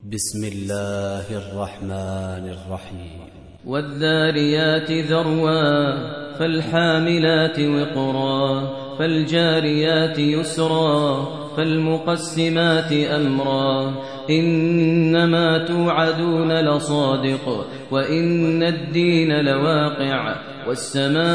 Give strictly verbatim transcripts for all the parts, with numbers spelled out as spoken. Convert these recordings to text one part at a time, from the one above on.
بسم الله الرحمن الرحيم والذاريات ذروا فالحاملات وقرا فالجاريات يسرا فالمقسمات أمرا إنما توعدون لصادق وإن الدين لواقع والسماء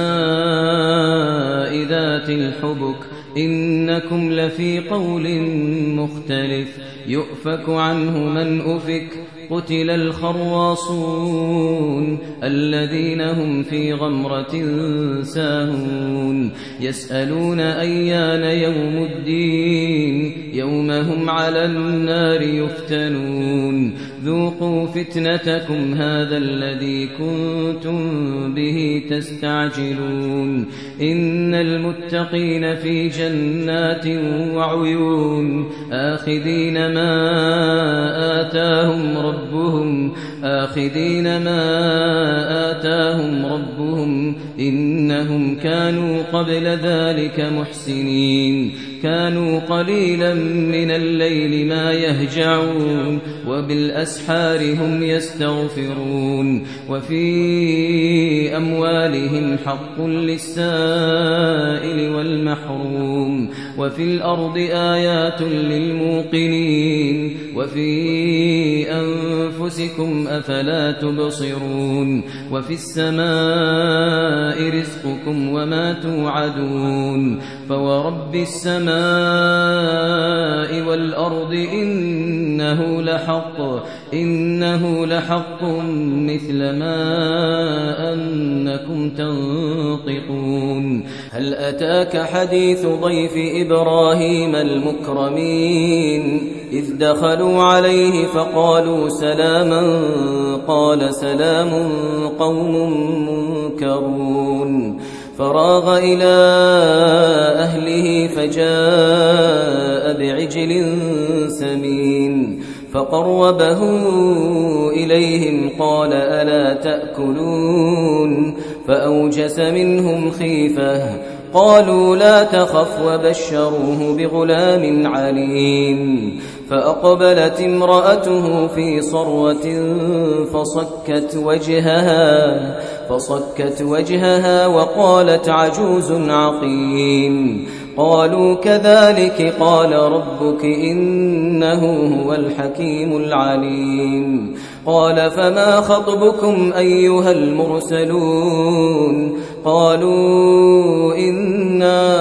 ذات الحبك إنكم لفي قول مختلف يؤفك عنه من أفك قتل الخراصون الذين هم في غمرة ساهون يسألون أيان يوم الدين يوم هم على النار يفتنون ذوقوا فتنتكم هذا الذي كنتم به تستعجلون إن المتقين في جنات وعيون آخذين ما آتاهم ربهم آخذين ما آتاهم ربهم إنهم كانوا قبل ذلك محسنين كانوا قليلا من الليل ما يهجعون وبالأسحار هم يستغفرون وفي أموالهم حق للسائل والمحروم وفي الأرض آيات للموقنين وفي أنفسكم أفلا تبصرون وفي السماء رزقكم وما توعدون فورب السماء والأرض إنه لحق إنه لحق مثل ما أنكم تنطقون هل أتاك حديث ضيف إبراهيم المكرمين إذ دخلوا عليه فقالوا سلاما قال سلام قوم منكرون فراغ إلى أهله فجاء بعجل سمين فقربه إليهم قال ألا تأكلون فأوجس منهم خيفة قالوا لا تخف وبشروه بغلام عليم فأقبلت امرأته في صرة فصكت وجهها فصكت وجهها وقالت عجوز عقيم قالوا كذلك قال ربك إنه هو الحكيم العليم قال فما خطبكم أيها المرسلون قالوا إنا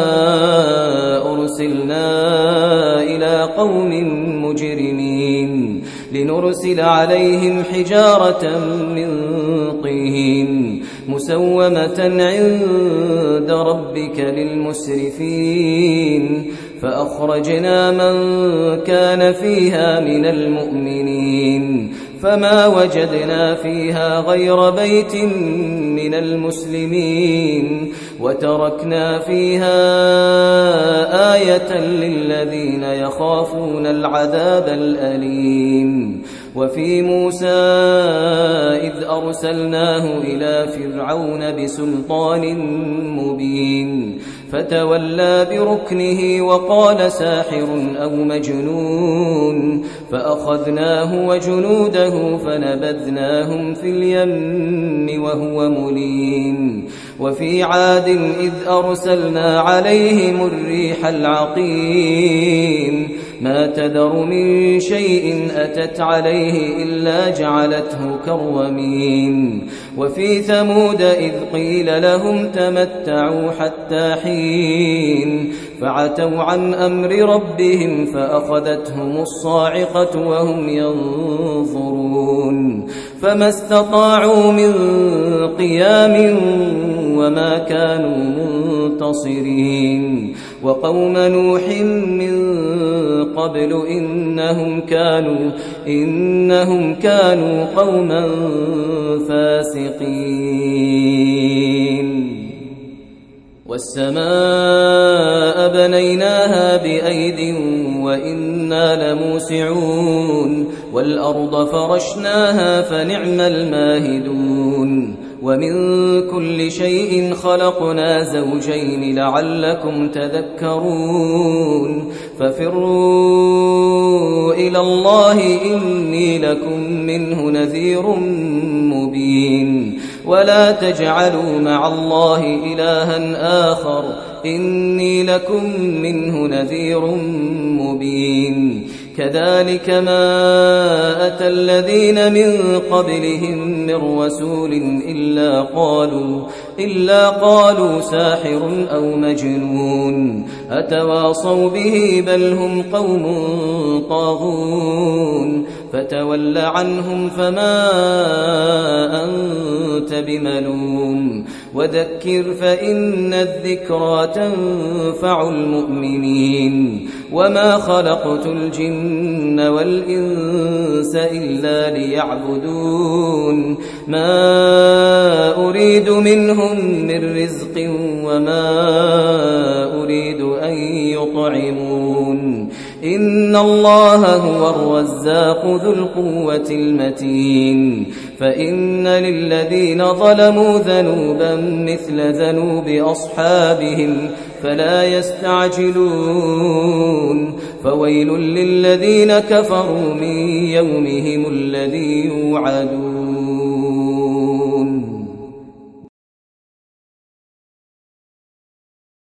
أرسلنا إلى قوم مجرمين لنرسل عليهم حجارة من طين مسومة عند ربك للمسرفين فأخرجنا من كان فيها من المؤمنين فما وجدنا فيها غير بيت من المسلمين وتركنا فيها آية للذين يخافون العذاب الأليم وفي موسى إذ أرسلناه إلى فرعون بسلطان مبين فتولى بركنه وقال ساحر أو مجنون فأخذناه وجنوده فنبذناهم في اليم وهو مليم وفي عاد إذ أرسلنا عليهم الريح العقيم ما تذر من شيء أتت عليه إلا جعلته كالرميم وفي ثمود إذ قيل لهم تمتعوا حتى حين فعتوا عن أمر ربهم فأخذتهم الصاعقة وهم ينظرون فما استطاعوا من قيام وما كانوا منتصرين وقوم نوح من قبل إنهم كانوا إنهم كانوا قوما فاسقين والسماء بنيناها بأيد وإنا لموسعون والأرض فرشناها فنعم الماهدون ومن كل شيء خلقنا زوجين لعلكم تذكرون ففروا إلى الله إني لكم منه نذير مبين ولا تجعلوا مع الله إلها آخر إني لكم منه نذير مبين كذلك ما أتى الذين من قبلهم من رسول إلا قالوا, إلا قالوا ساحر أو مجنون أتواصوا به بل هم قوم طاغون فتول عنهم فما أنت بملوم وذكر فإن الذكرى تنفع المؤمنين وما خلقت الجن والإنس إلا ليعبدون ما أريد منهم من رزق وما أريد أن يطعمون إن الله هو الرزاق ذو القوة المتين فإن للذين ظلموا ذنوبا مثل ذنوب أصحابهم فلا يستعجلون فويل للذين كفروا من يومهم الذي يوعدون